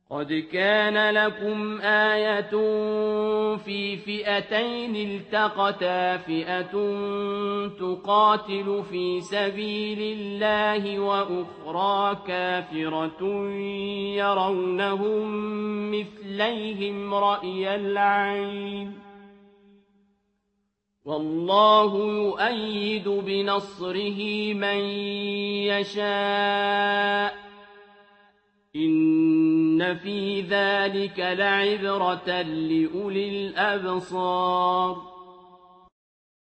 قد كان لكم آية في فئتين التقتا فئة تقاتل في سبيل الله وأخرى كافرة يرونهم مثليهم رأي العين والله يؤيد بنصره من يشاء إن في ذلك لعبرة لأولي الأبصار